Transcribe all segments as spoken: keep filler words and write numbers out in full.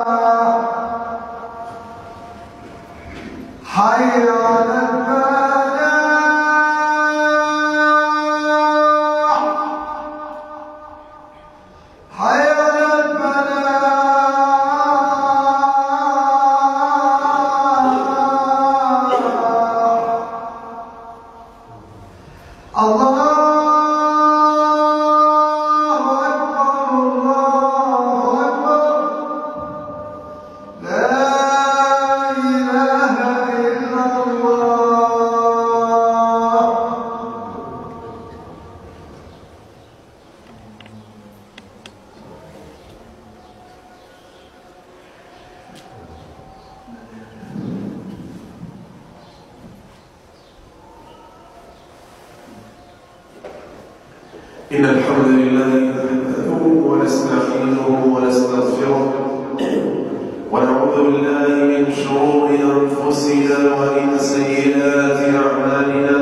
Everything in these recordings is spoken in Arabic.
حي على الفلاح حي على الفلاح. الله إن الحمد لله نحمده ونستعينه ونستغفره ونعوذ بالله من شرور أنفسنا ومن سيئات أعمالنا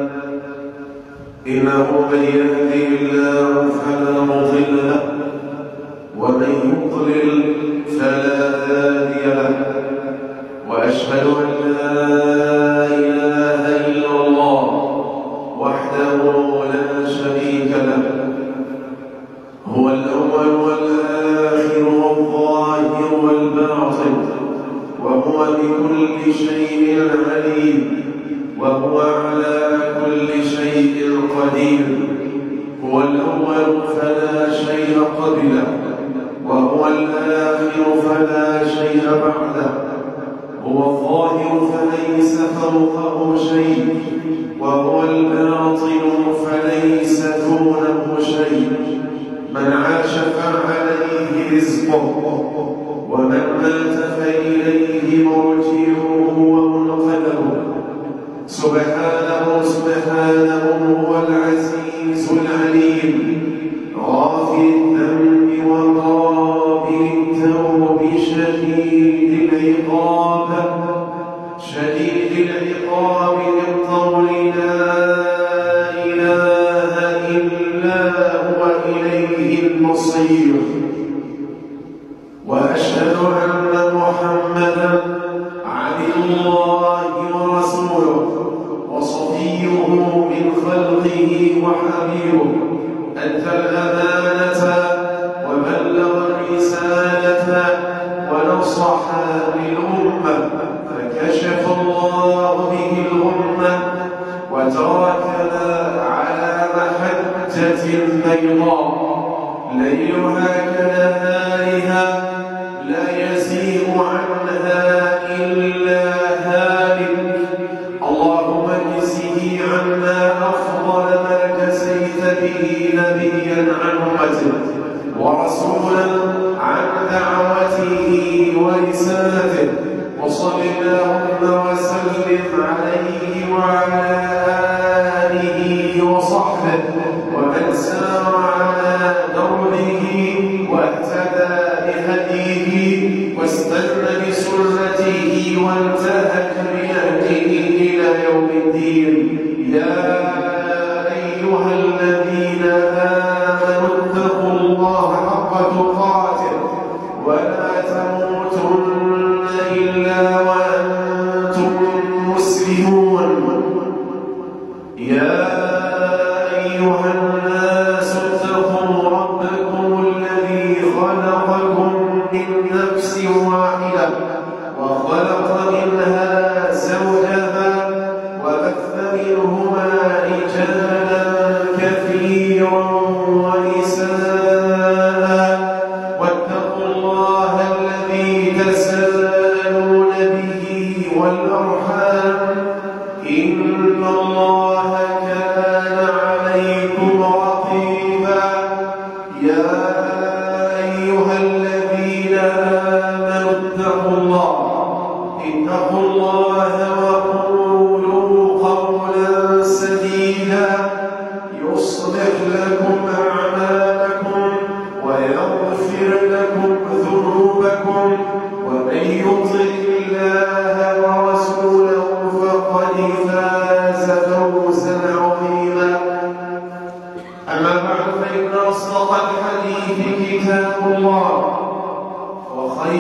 إنه من يهده الله فلا مضل له ومن يضلل فلا هادي له وأشهد أن لا إله إلا الله وحده لا شريك له هو الأول والآخر والظاهر والباطن وهو بكل شيء عليم وهو على كل شيء قدير. هو الأول فلا شيء قبله وهو الآخر فلا شيء بعده هو الظاهر فليس فوقه شيء وهو الباطن فليس دونه شيء. من عاش فعليه رزقه ومن مات فإليه مرجعه ومنقلبه. سبحانه سبحانه هو العزيز العليم غافر الذنب وقابل التوب شديد العقاب شديد العقاب للقول لا إله إلا هو إليه المصير. وأشهد أن محمدا عبد الله ورسوله وصفيه من خلقه وحبيبه أدى الأمانة وبلغ الرسالة ونصح للأمة فكشف الله به الأمة وتركنا على محجة بيضاء ليلها كنهارها لا يزيغ عنها إلا هالك. اللهم اجزه عنا أفضل ما جزيت به نبيا عن أمته ورسولا عن دعوته ورسالته. وصل اللهم وسلم عليه وعلى آله وصحبه ومن سار على دربه واهتدى بهديه واستنى بسنته وانتهك بنهجه إلى يوم الدين. يا أيها الذين آمنوا اتقوا الله حق تقاته ولا تموتن إلا وأنتم مسلمون. يا أيها الناس اتقوا ربكم الذي خلقكم من نفس واحدة وخلق منها زوجها وبث منهما رجالا كثيرا ونساء واتقوا الله الذي تساءلون به والأرحام إن الله كان عليكم رقيبا. يا أيها الذين آمنوا اتقوا الله اتقوا الله وقولوا قولا سديدا يصلح لكم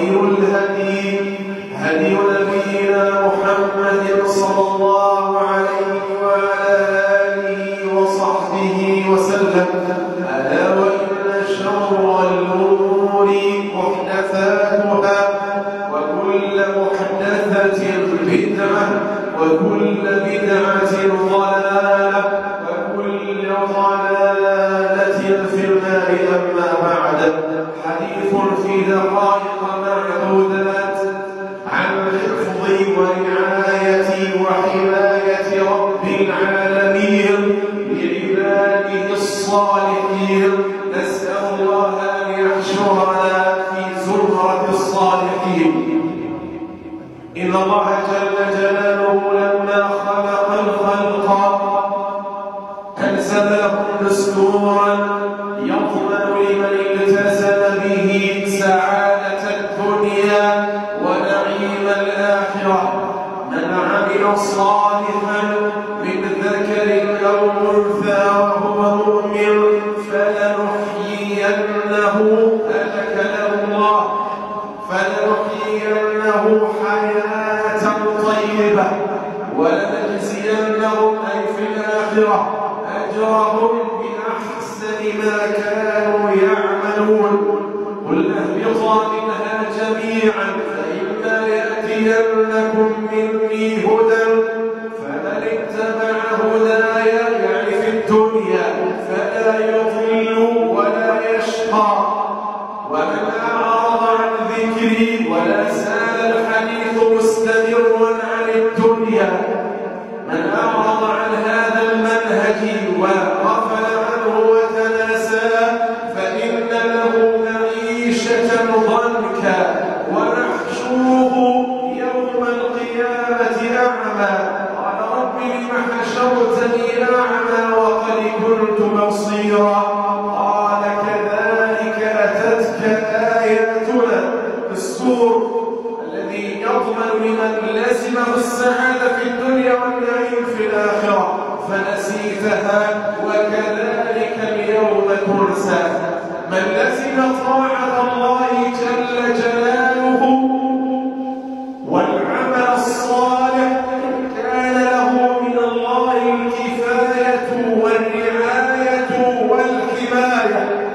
وخير الهدي هدي نبينا محمد صلى الله عليه وعلى آله وصحبه وسلم. ألا وإن شر الأمور محدثاتها وكل محدثة بدعة وكل بدعة ضلالة وكل ضلالة في النار. أما بعد، حديث في دقائق معدودات عن حفظ ورعاية وحماية رب العالمين لعباده الصالحين. نسأل الله أن يحشرنا في زمرة الصالحين. إن الله جل جلاله لما خلق الخلق أنزل لهم دستورا يضمن لمن التزم به سعادة الدنيا ونعيم الآخرة. من عمل صالحا من ذكر أو أنثى وهو مؤمن فلنحيينه أذكره الله فلنحيينه حياة طيبة ولنجزينهم أي في الآخرة أجرهم بأحسن ما كانوا يعملون. قل اهبطوا منها جميعا فإما يأتينكم مني هدى فمن اتبع هداي يعني في الدنيا فلا يضل ولا يشقى ومن أعرض عن ذكري ولا زال الحديث مستمرا عن الدنيا. من أعرض عن هذا المنهج وغفل عنه وتناسى فإن له معيشة ضنكا ونحشره يوم القيامة أعمى. قال رب لم حشرتني أعمى وقد كنت بصيرا. قال كذلك أتتك آياتنا. السور الذي يضمن لمن لزمه السعادة في الدنيا والنعيم في الآخرة فنسيتها وكذلك اليوم تنسى. من لزم طاعة الله جل جلاله والعمل الصالح كان له من الله الكفاية والرعاية والحماية.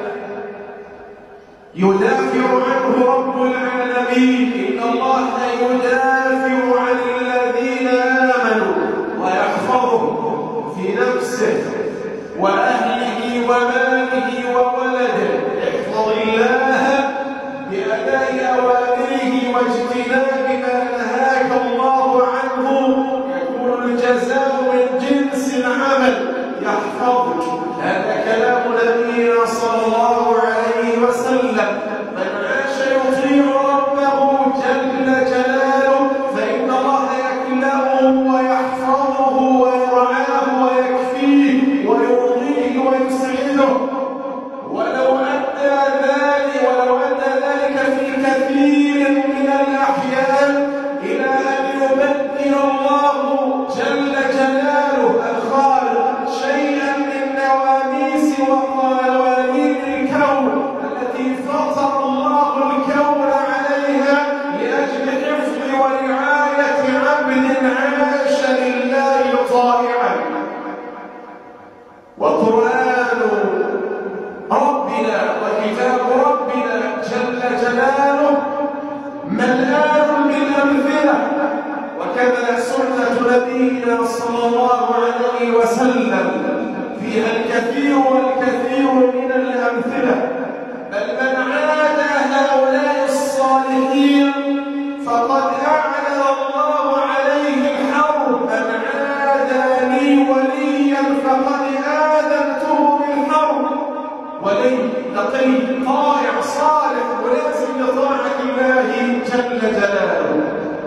يدافع عنه رب العالمين. إن الله يدافع عن الذين آمنوا ويحفظهم في نفسه وأهله وماله وولده. احفظ الله بأداء أوامره واجتناب ما نهاك الله عنه يكون الجزاء من جنس العمل. يحفظك. هذا كلام نبينا صلى الله عليه وسلم. من عاش يطيع ربه جل جلاله فإن الله يكلأه ويحفظه ويرعاه ويكفيه ويرضيه ويسعده. ولو أدى ذلك ولو أدى ذلك في كثير من الأحيان إلى أن يبدل الله جل جلاله الخالق شيئا من نواميس وقوانين الكون التي فطر الله الكون عليها لأجل حفظ ورعاية عبد عاش لله طائعا. وقرآن ربنا وكتاب ربنا جل جلاله ملآن بالأمثلة. وكذا سنة نبينا صلى الله عليه وسلم فيها الكثير والكثير من الأمثلة. بل من عاد هؤلاء الصالحين فقد أعلن الله عليه الحرب. من عادى لي وليا فقد آذنته بالحرب. ولي تقي طائع صالح ولازم لطاعة الله جل جلاله.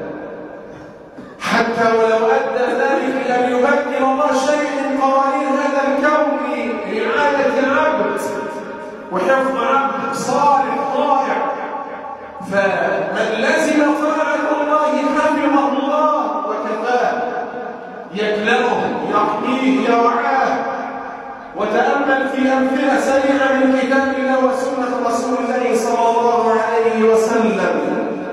حتى ولو أدى ذلك أن يبدل الله شيء من قوانين هذا الكون لرعاية عبد وحفظ عبد صالح طائع. فمن لزم طاعة الله حفظه الله وكفاه. يكلمه يحميه يرعاه. وتأمل في أمثلة سريعة من كتاب الله وسنة رسول الله صلى الله عليه وسلم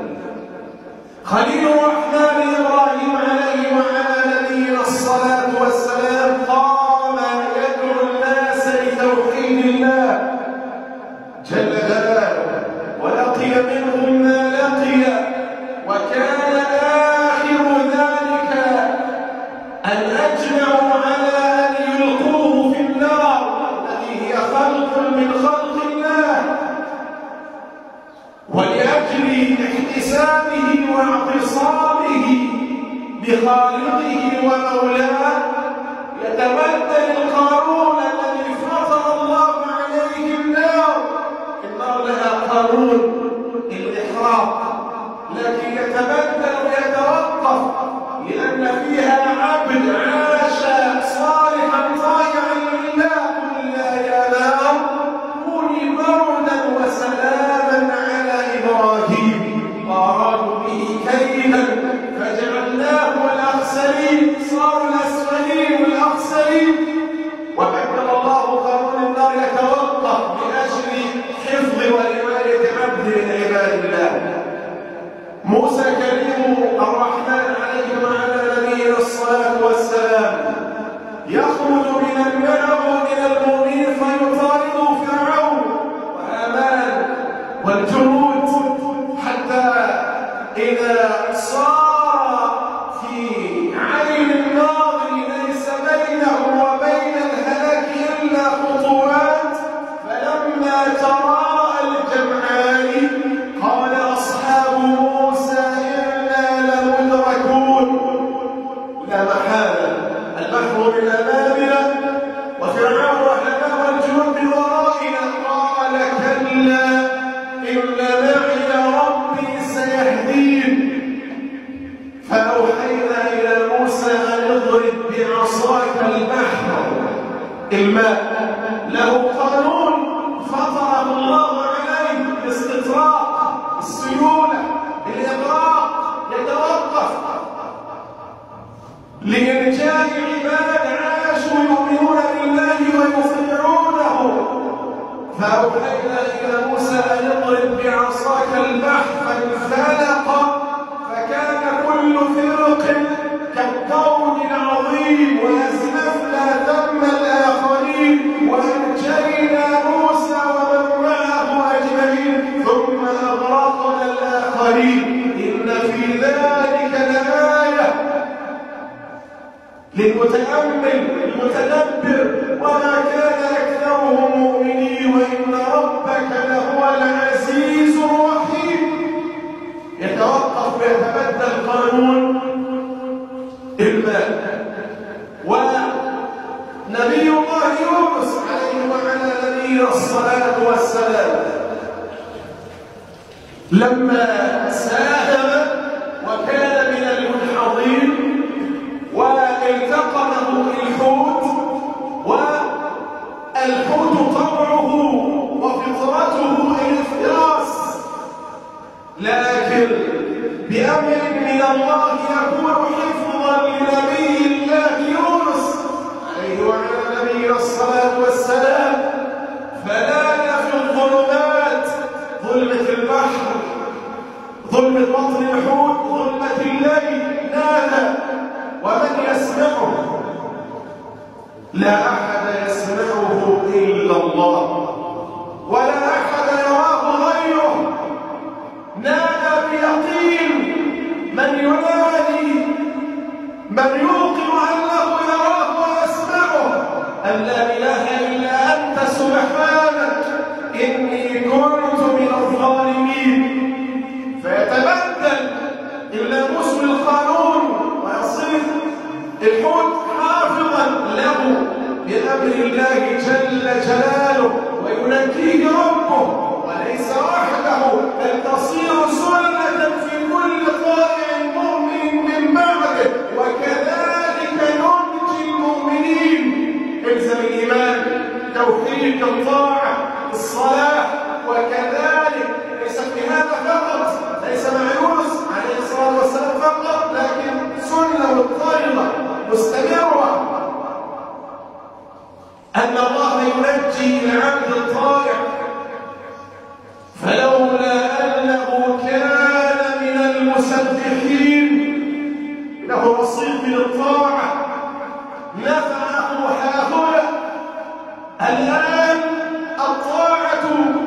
خليل الرحمن إبراهيم عليه وعلى نبينا الصلاة والسلام قام يدعو الناس لتوحيد الله جل جلاله، ولقي منهم ما لقي، وكان آخر ذلك أن أجمعوا على أن يلقوه في النار التي هي خلق من خلق الله، ولأجل احتسابه واعتصامه بخالقه ومولاه يتبدل القانون الذي فطر الله عليه النار. النار لها قانون الإحراق، لكن يتبدل ويتوقف لأن فيها عبد عاش صالحا طائعا لله. قل يا نار كوني بردا وسلاما على إبراهيم، وأرادوا به كيدا فجعلناه الأخسرين، صاروا الأسفلين والأخسرين. وبدل الله قانون النار يتوقف لأجل حفظ ورعاية عبد من عباد الله. موسى كريم الرحمن عليه وعلى نبينا الصلاة والسلام يخرج من الملأ من المؤمنين فيطارد فرعون وهامان والجنود، حتى إذا صار في عين الناظر ليس بينه وبين الهلاك إلا خطوات، فلما تراءى الجمعان قال أصحاب موسى إنا لمدركون، لا محالة البحر من أمامنا وفرعون وهامان والجنود من ورائنا. قال كلا إن معي ربي سيهدين. فأوحينا إلى موسى أن اضرب بعصاك البحر، الماء له قانون فطره الله عليه، الاستطراق، السيولة، الإغراق، يتوقف لإنجاء عباد عاشوا يؤمنون بالله ويطيعونه. فأوحينا إلى موسى أن اضرب بعصاك البحر فانفلق فكان كل فرق كالطود العظيم وأزلفنا ثم الآخرين وأنجينا موسى ومن معه أجمعين ثم أغرقنا الآخرين. إن في ذلك لآية للمتأمل المتدبر وما كان أكثرهم مؤمنين وإن ربك لهو العزيز الرحيم. يتوقف ويتبدل قانون الماء. ونبي الله يونس عليه وعلى نبينا الصلاة والسلام لما ساهم وكان من المنحضين والتقمه الحوت، والحوت طبعه وفطرته الافتراس، لكن بأمر من الله يكون حفظا لنبي الله يونس عليه وعلى نبينا الصلاة والسلام، فنادى في الظلمات، ظلمة البحر، ظلمة بطن الحوت، ظلمة الليل، نادى. ومن يسمعه؟ لا أحد يسمعه إلا الله، ولا أحد يراه غيره. نادى بيقين من ينادي، من يوقن أنه يراه ويسمعه، أن لا إله إلا أنت سبحانك إني كنت من الظالمين. فيتبدل الناموس بالقانون ويصير الحوت حافظا له بأمر الله جل جلاله، وينجيه ربه وليس وحده، بل تصير سنة في كل طائع مؤمن بالطاعة نفعه هاهنا. الآن الطاعة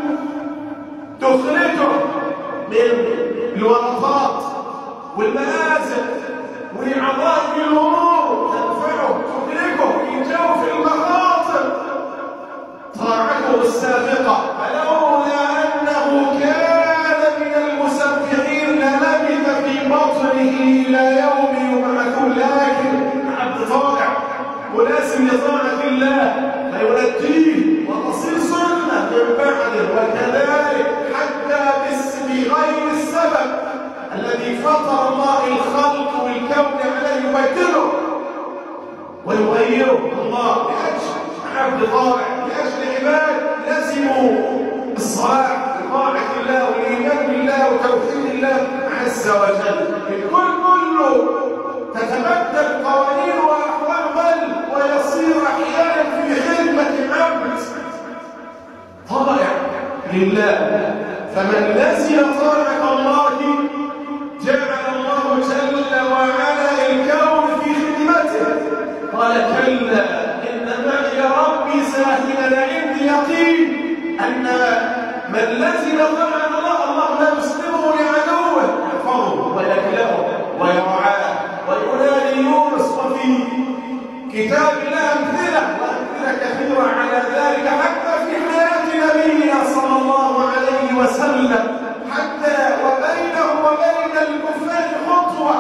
تخرجه من الورطات والمآزق وعظائم الأمور، تدفعه تخرجه من جوف المخاطر. طاعته السابقة فلولا أنه كان من المسبحين للبث في بطنه إلى يوم يبعثون. لكن عبد طاعة ولازم لطاعة الله فينجيه وتصير سنة من بعده. وكذلك حتى باسم غير السبب الذي فطر الله الخلق والكون عليه يبدله ويغيره الله لأجل عبد طاعة، لأجل عباد لزموا الصلاة بطاعة الله والإيمان بالله وتوحيد الله عز وجل. الكل كله تتبدل قوانين وأحوال بل ويصير أحيانا في خدمة عبد طائع لله. فمن نسي طاعة الله جعل الله جل وعلا الكون في خدمته. قال كلا إن معي ربي ساهلا. عندي يقين أن من لزم طاعة الله الله لا يسلمه لعدوه، يحفظه ويكلأه ويرعاه وينادي يونس. وفي كتاب الله أمثلة وأمثلة كثيرة على ذلك حتى في حياة نبينا صلى الله عليه وسلم، حتى وبينه وبين الكفار خطوة،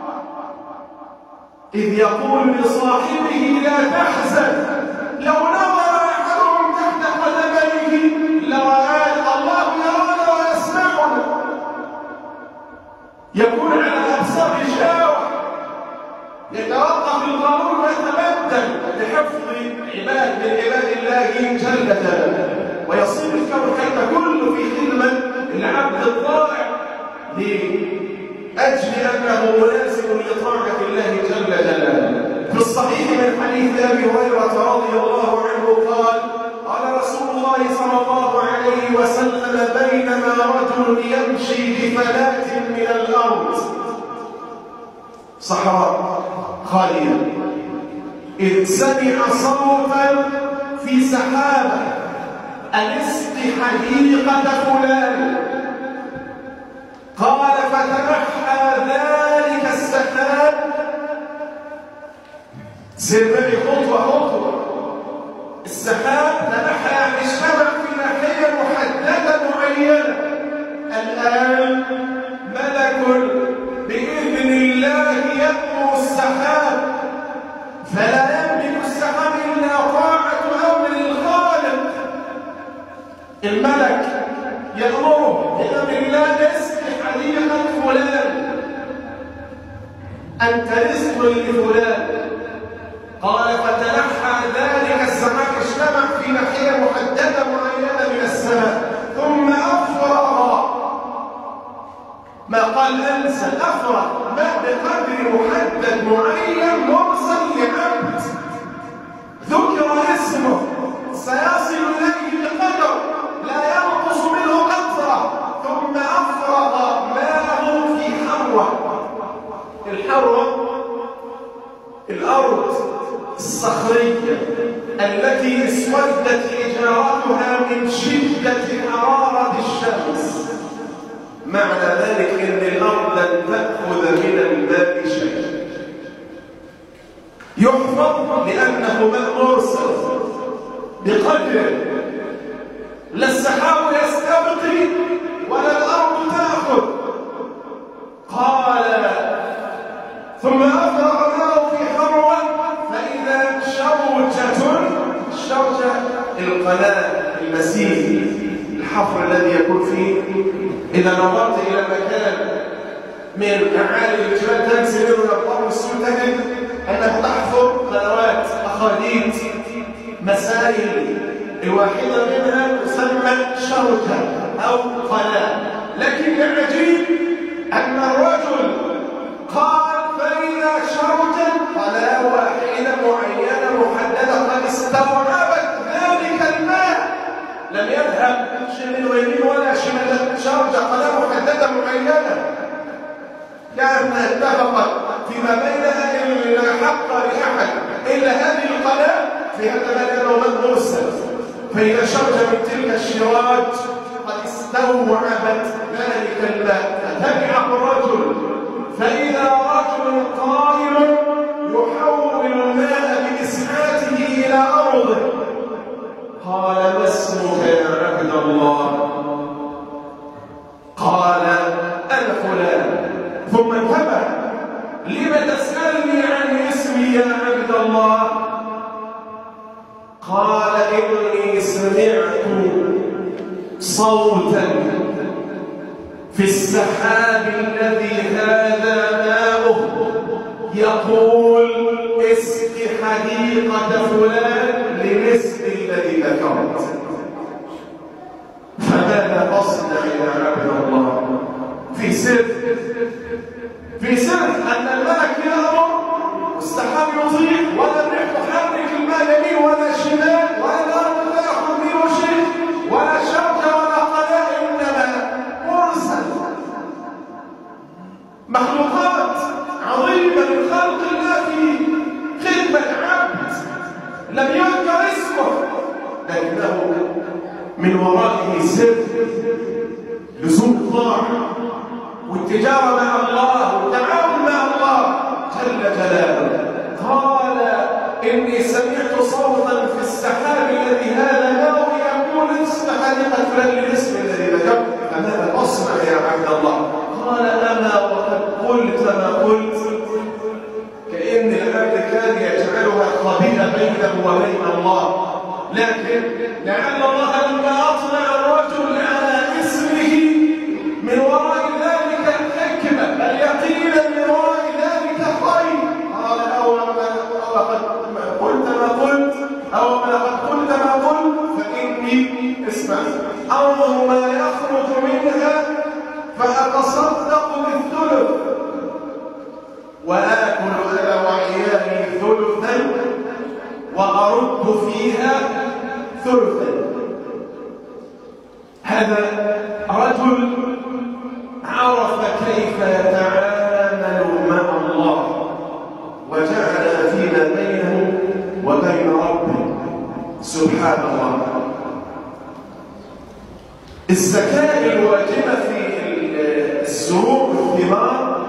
إذ يقول لصاحبه لا تحزن. لو نظر أحدهم تحت قدميه لرآه الله يرانا ويسمعنا. يكون على أبصار شاوة، يتوقف القانون ويتبدل لحفظ عباد من عباد الله جل جلاله، ويصير الكون حتى كله في خدمة العبد الطائع لأجل أنه ملازم لطاعة الله جل جلاله. في الصحيح من حديث أبي هريرة رضي الله عنه قال قال رسول الله صلى الله عليه وسلم بينما رجل يمشي بفلات من الأرض صحراء خالية إذ سمع صوتا في سحابة ألست حديقة فلان. قال فتنحى ذلك السحاب. سير خطوة خطوة. السحاب تنحى يعني اجتمع في ناحية محددة معينة. الآن ملك بإذن الله يأمر السحاب، فلا يملك السحاب إلا طاعة أمر الخالق. الملك يأمره بأمر الله اسم حديقة فلان، أنت رزق لفلان. قال فتنحى ذلك السحاب اجتمع في ناحية محددة معينة من السماء ثم أفرغ، ما قال أنسى، أفرغ ما بقدر محدد معين مرسل لعبد ذكر اسمه سيصل إليه بقدر لا ينقص منه قطرة. ثم أفرغ ماءه في حروة. الحروة الأرض الصخرية التي اسودت حجارتها من شدة حرارة الشمس. معنى ذلك أن الأرض لن تأخذ من الماء شيء، يحفظ لأنه ماء مرسل بقدر لا السحاب يستبقي ولا الأرض تأخذ. قال ثم أفرغ ماءه في حروة فإذا شوجة، الشوجة القناة المسيل، الحفر الذي يكون فيه إذا نظرت إلى مكان من أعالي الجبال تنزل منه الأرض والسود تجد أنها تحفر قنوات أخاديد مسائل، الواحدة منها تسمى شوجة أو قناة. لكن العجيب أن الرجل قال فإذا شوجة قناة واحدة معينة محددة قد استوعبت ذلك الماء، لم يذهب شمال ويمين ولا شمال، شوجة قناة محددة معينة. كأنها اتفقت فيما بينها إن لا حق لأحد إلا هذه القناة في هذا مكان ومن مرسل. فإذا شرج من تلك الشراج قد استوعبت ذلك الماء فتبعه الرجل، فإذا رجل قائم يحول الماء بإسعاته إلى أرضه. قال ما اسمك يا عبد الله؟ قال أنا فلان. ثم انتبه، لم تسألني عن اسمي يا عبد الله؟ قال إني سمعت صوتا في السحاب الذي هذا ماؤه يقول اسق حديقة فلان لمثل الذي ذكرت. فماذا أصنع يا عبد الله؟ في سر في سر أن الملك يأمر والسحاب يضيء ولا الريح تحرك الماء يمين ولا شمال ولا الأرض تأخذ منه شيء ولا شوكة ولا قناة، إنما مرسل مخلوقات عظيمة من خلق الله في خدمة عبد لم يذكر اسمه، لكنه من ورائه سر لزوم الطاعة والتجارة مع الله والتعاون مع الله جل جلاله. قال إني سمعت صوتا في السحاب الذي هذا ماؤه يقول اسم حديقة فلان للاسم الذي ذكرت. فماذا أصنع يا عبد الله؟ قال أما وقد قلت ما قلت. كأن العبد كان يجعلها خبيئة بينه وبين الله، لكن لعل الله لما أطلع الرجل على اسمه من وراء ذلك الحكمة اليقين من وراء ذلك خير. قال أو لقد قلت ما قلت أو لقد قلت ما قلت فإني اسمع أنظر ما يخرج منها فأتصدق بالثلث وآكل أنا وعيالي ثلثا وأرد فيها ثلثا. هذا رجل عرف كيف يتعامل مع الله وجعل فيما بينه وبين ربه. سبحان الله. الزكاة الواجبة في الزروع والثمار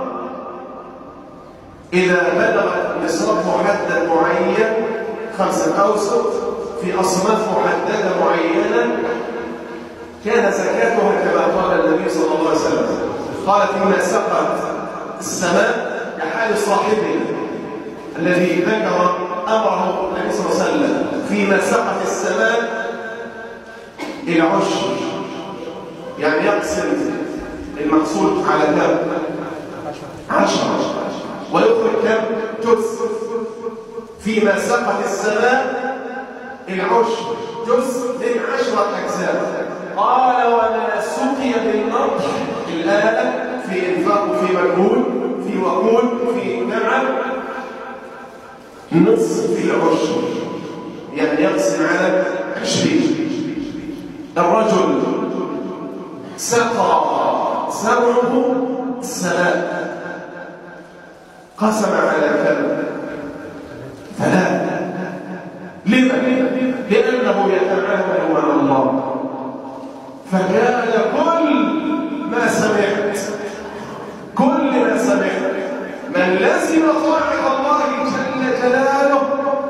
إذا بلغت نصاب محدد معين خمسة أوسط في أصناف محددة معينة كان زكاتها كما قال النبي صلى الله عليه وسلم. قال فيما سقط السماء كحال صاحبه الذي ذكر أمره النبي صلى الله عليه وسلم فيما سقط السماء العشر، يعني يقسم المقصود على كم؟ عشرة، ويخرج كم؟ جزء. فيما سقط السماء العشر جزء من عشرة أجزاء. قال وما سقي بالنضح الآن في إنفاق في مجهود في وقود في نعم نصف العشر، يعني يقسم على عشرين. الرجل سقى زرعه السماء قسم على كم؟ ثلاثة. لما؟ لأنه يتعامل مع الله، فكان كل ما سمعت كل ما سمعت من لزم طاعة الله جل جلاله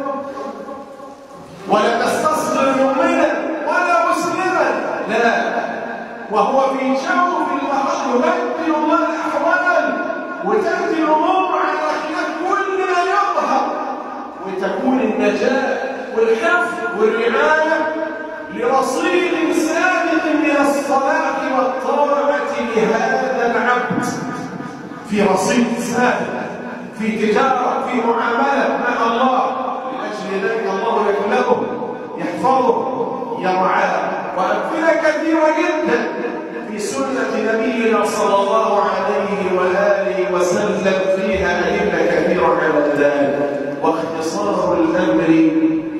ولا تستصغر مؤمنا ولا مسلما، لا، وهو في جوف البحر يبدل الله الأحوال وتأتي الأمور على خلاف كل ما يظهر، وتكون النجاة والحفظ والرعاية لرصيد سابق من الصلاح والطاعة لهذا العبد، في رصيد سابق في تجارة في معاملة مع الله. لأجل ذلك الله يكلمه يحفظه يرعاه. وأمثلة كثيرة جدا في سنة نبينا صلى الله عليه وآله وسلم فيها أدلة كثيرة على ذلك. واختصار الأمر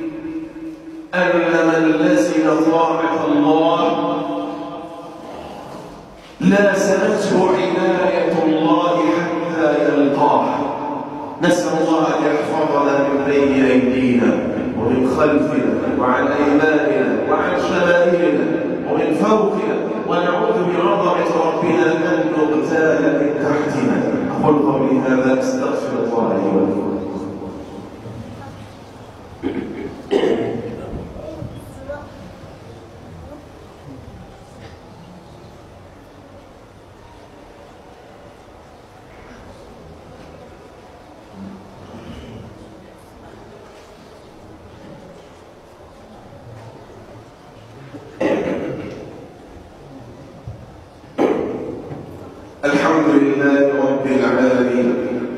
أن من لزم طاعة الله لازمته عناية الله نسأل الله أن يحفظنا من بين أيدينا ومن خلفنا وعن أيماننا وعن شمائلنا ومن فوقنا، ونعوذ بعظمة ربنا أن نغتال من تحتنا. أقول قولي هذا أستغفر الله لي ولكم. الحمد لله رب العالمين،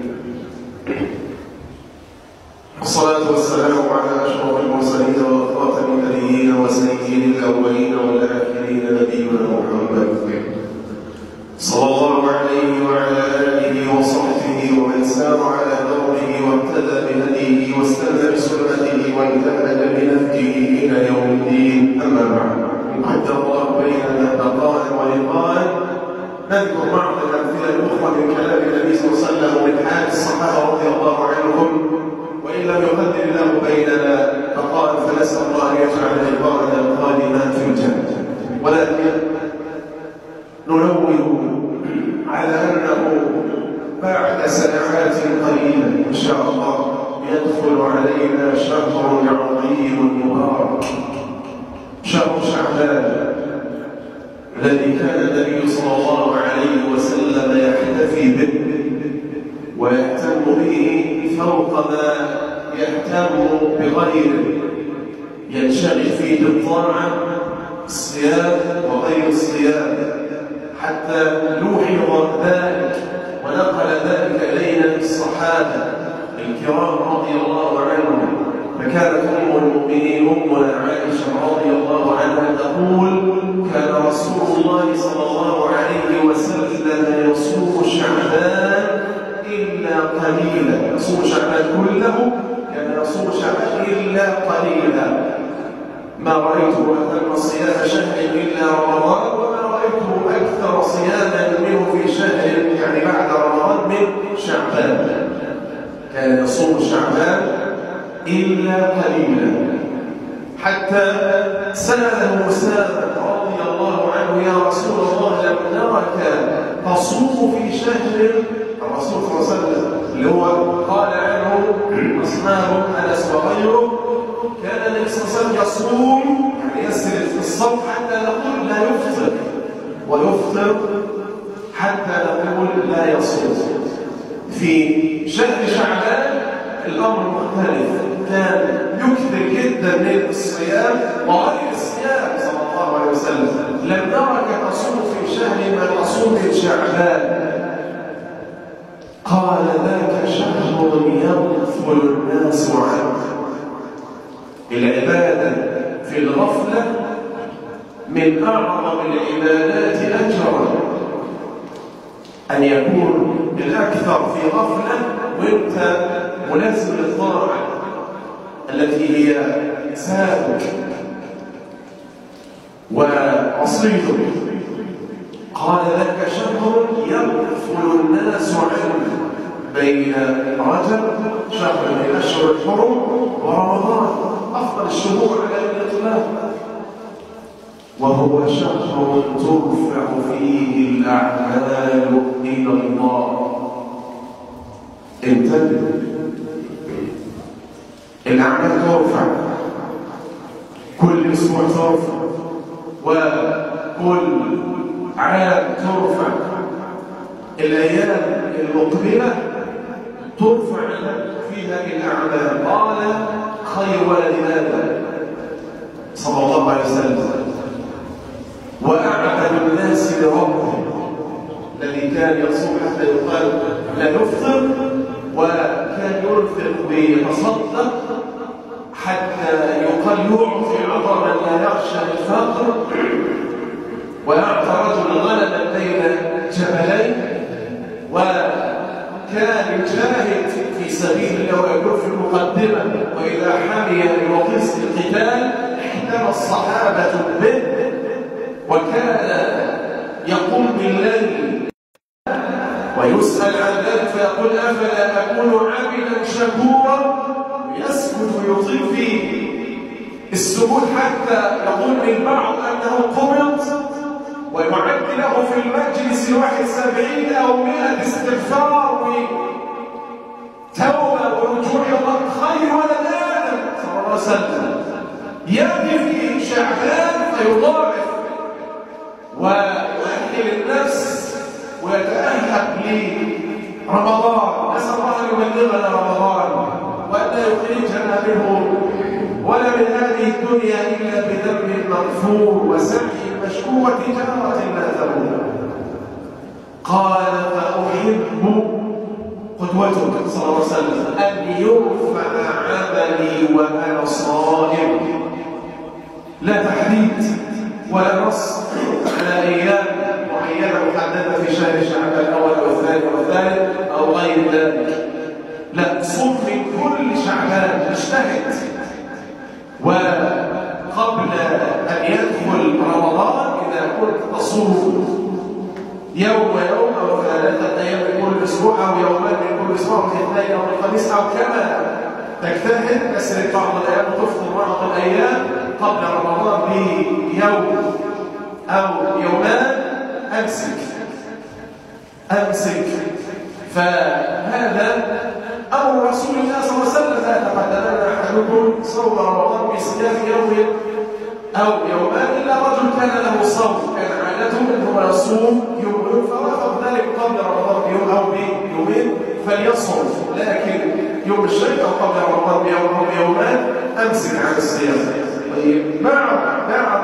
والصلاة والسلام على أشرف المرسلين وخاتم النبيين وسيد الأولين والآخرين نبينا محمد صلى الله عليه وعلى آله وصحبه ومن سار على دربه واهتدى بهديه واستنى بسنته وانتهج بنهجه إلى يوم الدين. أما بعد، قدر الله بيننا بقاء ولقاء نذكر بعض الأمثلة الأخرى من كلام النبي صلى الله عليه وسلم ومن حال الصحابة رضي الله عنهم، وإن لم يقدر الله بيننا بقاء فنسأل الله أن يجعل لقاءنا القادم في الجنة. ولكن ننوه على أنه بعد ساعات قليلة إن شاء الله يدخل علينا شهر عظيم مبارك، شهر شعبان الذي كان النبي صلى الله عليه وسلم يحتفي به ويهتم به فوق ما يهتم بغيره، ينشغل فيه بالطاعة، الصيام وغير الصيام، حتى لوحظ ذلك ونقل ذلك إلينا الصحابة الكرام رضي الله عنهم. فكانت أم المؤمنين أمنا عائشة رضي الله عنها تقول: كان رسول الله صلى الله عليه وسلم يصوم شعبان إلا قليلا، يصوم شعبان كله، كان يصوم شعبان إلا قليلا. ما رأيته أتم صيام شهر إلا رمضان، وما رأيته أكثر صياما منه في شهر يعني بعد رمضان من شعبان. كان يصوم شعبان إلا قليلا، حتى سأله أسامة رضي الله عنه: يا رسول الله، لم نرك تصوم في شهر. الرسول صلى الله عليه وسلم اللي هو قال عنه أصحاب أنس وغيره كان النبي صلى الله عليه وسلم يصوم، يعني يسرد في الصوم حتى نقول لا يفطر، ويفطر حتى نقول لا يصوم. في شهر شعبان الأمر مختلف، كان يكثر جدا من الصيام وغير الصيام صلى الله عليه وسلم. لم نرك تصوم في شهر ما تصوم في شعبان. قال: ذاك شهر يغفل الناس عنه. العبادة في الغفلة من أعظم العبادات أجرا، أن يكون الأكثر في غفلة وأنت ملازم للطاعة التي هي سابك ورصيدك. قال: لك شهر يغفل الناس عنه، بين رجب شهر من أشهر الحرم ورمضان أفضل الشهور على الإطلاق، وهو شهر ترفع فيه الأعمال إلى الله. انتبه، الأعمال ترفع كل أسبوع، ترفع وكل عام ترفع. الأيام المقبلة ترفع فيها الأعمال. قال خير ولد آدم صلى الله عليه وسلم: وأعبد الناس لربه، الذي كان يصوم حتى يقال لا يفطر، وكان ينفق بيتصدق حتى يقال يعطي عطاء من لا يخشى الفقر، وأعطى رجل غنما بين جبلين، وكان يجاهد في سبيل الله ويقول في المقدمة: وإذا حمي بوطيس القتال احتمى الصحابة به، وكان يقوم بالليل ويسر ويسأل عن ذلك فيقول أفلا أكون عبدا شكورا، يسكت ويطيل فيه السكوت حتى يقول البعض أنه قبض، ويعد له في المجلس الواحد سبعين أو مئة استغفار وتوبة ورجوع الله خير ولد آدم صلى الله عليه وسلم. يأتي في شعبان فيضاعف ويؤهل النفس ويتأهب لرمضان. نسأل الله أن يبلغنا رمضان وأن يخرجنا منه ولا من هذه الدنيا إلا بذنب مغفور وسعي مشكور وتجارة لا تبور. قال فأحب قدوتك صلى الله عليه وسلم أن يرفع عملي وأنا صائم. لا تحديد ولا نص على أيام معينة محددة في شهر شعبان الأول أو الثاني أو الثالث أو غير ذلك. لا، صم من كل شعبان، اجتهد. وقبل أن يدخل رمضان إذا كنت تصوم يوم ويوم أو ثلاثة أيام من كل أسبوع أو يومان من كل أسبوع الاثنين أو الخميس أو كما تجتهد، تسرق بعض الأيام وتفطر بعض الأيام قبل رمضان بيوم أو يومان، أمسك أمسك فهذا أمر رسول الله صلى الله عليه وسلم. لا يتقدمن أحدكم صوم رمضان بصيام يوم أو يومان إلا رجل كان له صوم كان عادته أنه يصوم يوم فوافق ذلك قبل رمضان بيوم أو بيومين فليصوم، لكن يوم الشرك أو قبل رمضان بيوم أو بيومان أمسك عن الصيام. طيب بعض بعض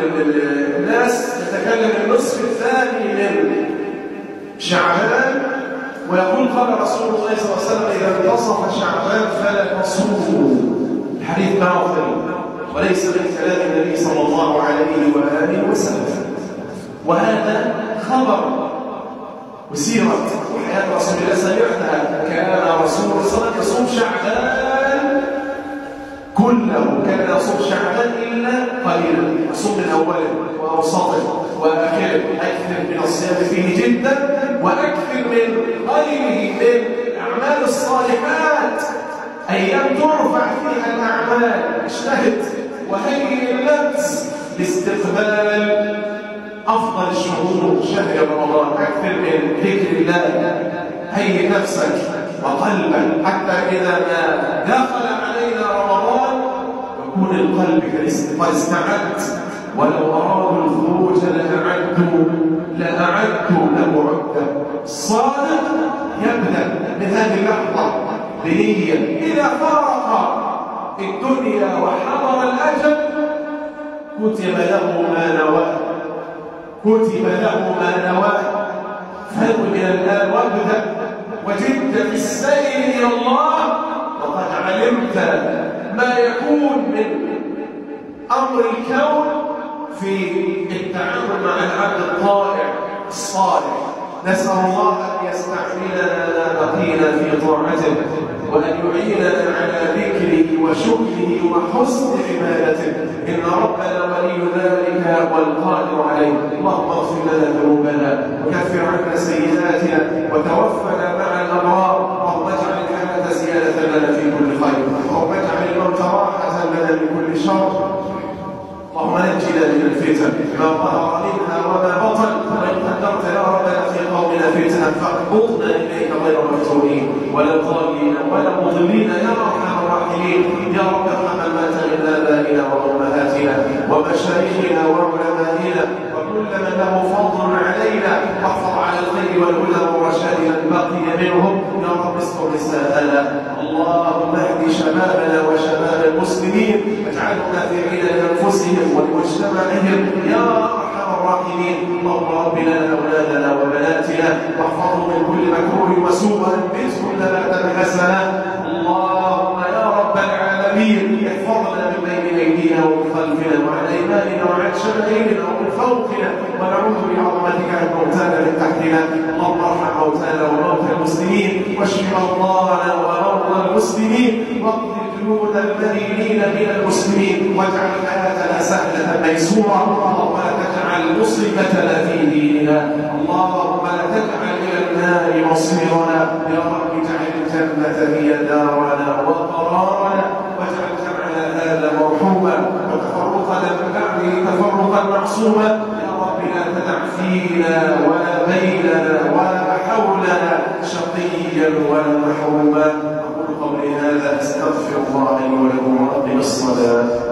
الناس يتكلم النصف الثاني من شعبان ويقول قال رسول الله صلى الله عليه وسلم إذا انتصف شعبان فلا تصوموا. الحديث باطل وليس من كلام النبي صلى الله عليه وآله وسلم. وهذا خبر وسيرة وحياة رسول الله سمعتها. كان رسول الله صلى الله عليه وسلم يصوم شعبان كله، كان يصوم شعبان إلا قليلا، يصوم من أوله وأوسطه وآخره، أكثر من الصيام فيه جدا وأكثر من غيره من الأعمال الصالحات، أيام ترفع فيها الأعمال. اجتهد وهيئ النفس لاستقبال أفضل الشهور شهر رمضان، أكثر من ذكر الله. هيئ نفسك وقلبك حتى إذا ما دخل علينا رمضان يكون القلب قد استعد، ولو أرادوا الخروج لأعدوا لأعدوا له عدة. الصادق يبدأ من هذه اللحظة بنية، إذا فارق الدنيا وحضر الأجل كتب له ما نواه، كتب له ما نواه. فهو من الآن وابدأ وجد في السير إلى الله وقد علمت ما يكون من أمر الكون في التعامل مع العبد الطائع الصالح. نسأل الله أن يستعملنا بقينا في طاعته وأن يعيننا على ذكره وشكره وحسن عبادته، إن ربنا ولي ذلك والقادر عليه. اللهم اغفر لنا ذنوبنا وكفر عنا سيئاتنا وتوفنا مع الأبرار. اللهم اجعل الحياة زيادة لنا في كل خير، اللهم اجعل الموت راحة لنا من كل شر. اللهم نجنا من الفتن ما ظهر منها وما بطن، وإن قدرت يا ربنا في قومنا فتنة فاقبضنا إليك غير مفتونين ولا ضالين ولا مضلين يا أرحم الراحمين. يا رب ارحم من مات من آبائنا وأمهاتنا ومشايخنا وعلمائنا وكل من له فضل علينا، واحفظ على الخير والهدى والرشاد من بقي منهم. يا رب استر نساءنا، اللهم اهد شبابنا وشباب المسلمين واجعلهم نافعين لأنفسهم ولمجتمعهم يا أرحم الراحمين. اللهم رب لنا أولادنا وبناتنا واحفظهم من كل مكروه وسوء وأنبتهم نباتا حسنا. اللهم يا رب العالمين احفظنا من بين أيدينا ومن خلفنا وعن أيماننا وعن شمائلنا ومن فوقنا، ونعوذ بعظمتك أن نغتال من تحتنا. اللهم ارحم موتانا وموتى المسلمين واشف مرضانا ومرضى المسلمين واقض جنود المدينين من المسلمين واجعل حياتنا سهلة ميسورة. اللهم لا تجعل مصيبتنا في ديننا، اللهم لا تجعل إلى النار مصيرنا. يا رب اجعل الجنة هي دارنا وقرارنا، واجعل جمعنا هذا مرحوما وتفرقنا من بعده تفرقا معصوما. يا رب لا تدع فينا ولا بيننا ولا حولنا شقيا ولا محروما. أقول قولي هذا، أستغفر الله لي ولكم وأقم الصلاة.